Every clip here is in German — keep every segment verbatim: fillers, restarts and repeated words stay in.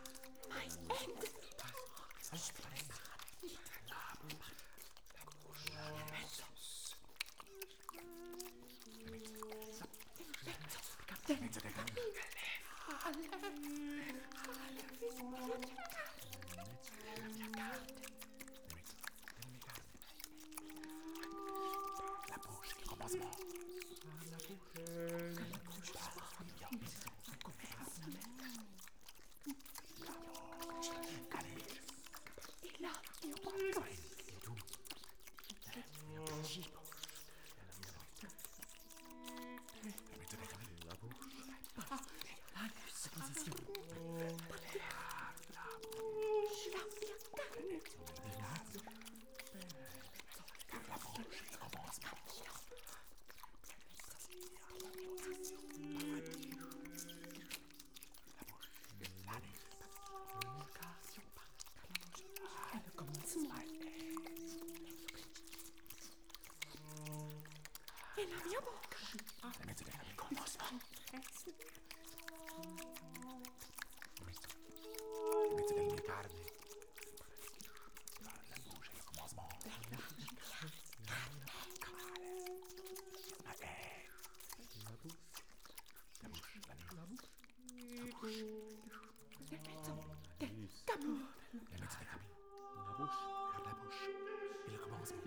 Mein Ende. Was? La bouche qui commencement. La bouche. E la mia bocca. La mezzo del commencement. La mezzo delle mie carni. La bouche, le commencement. La haie. La bouche. La bouche. La bouche. Del mezzo del cammino. La mezzo del cammino. La bouche. La bouche. Et le commencement.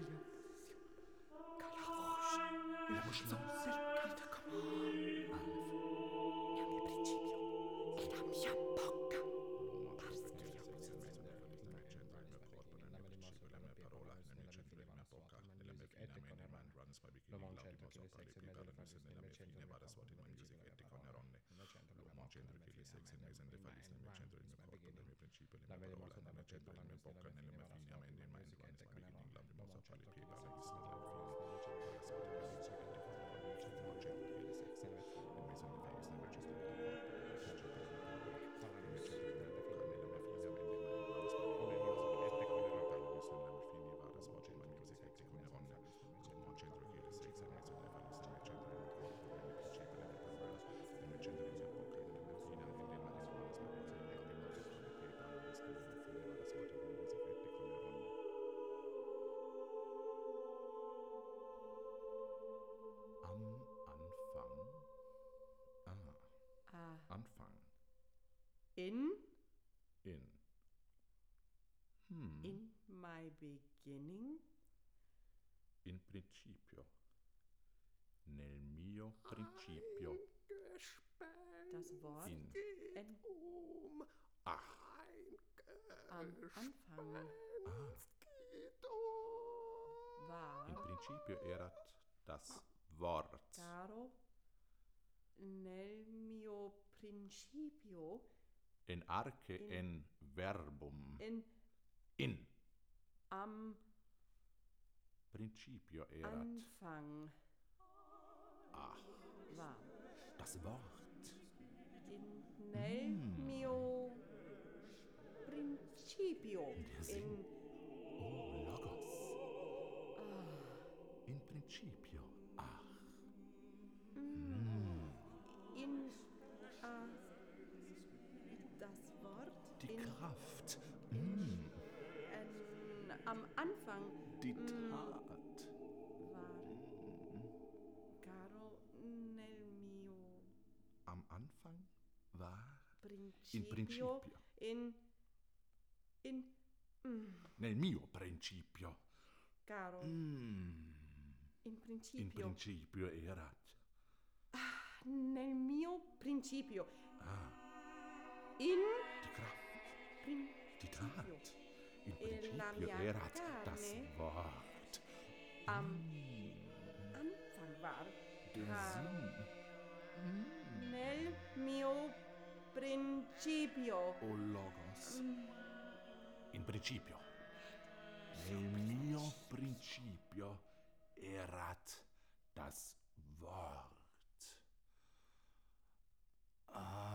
La La bouche non. del cammino. Nel mio principio. E la mia bocca. Am Anfang. Ah. Ah. Anfang. In. In. In my beginning. In principio. Nel mio principio. Das Wort. In. En, Um Ach. ein am Anfang geht um. war. In principio erat das Wort. Caro. Nel mio principio. In arche In- en verbum. In. In Am principio erat Anfang. Ach. War. das Wort. In nel mio principio. Der Sinn. In. Oh, Logos. In principio. Ach. In. Äh, das Wort. Die in, Kraft. en, am Anfang Die Tat. war. Caro nel mio Am Anfang war. principio. In principio. In. In. Nel mio principio. Caro. In In principio. principio erat. Nel mio principio. Ah. In Die Kraft. Die principio. Tat. In E la principio mia erat das carne. Wort. Am Anfang war. Der Caro. Sinn. Nel mio principio. O Logos. In principio. Nel mio principio erat das Wort. Ah.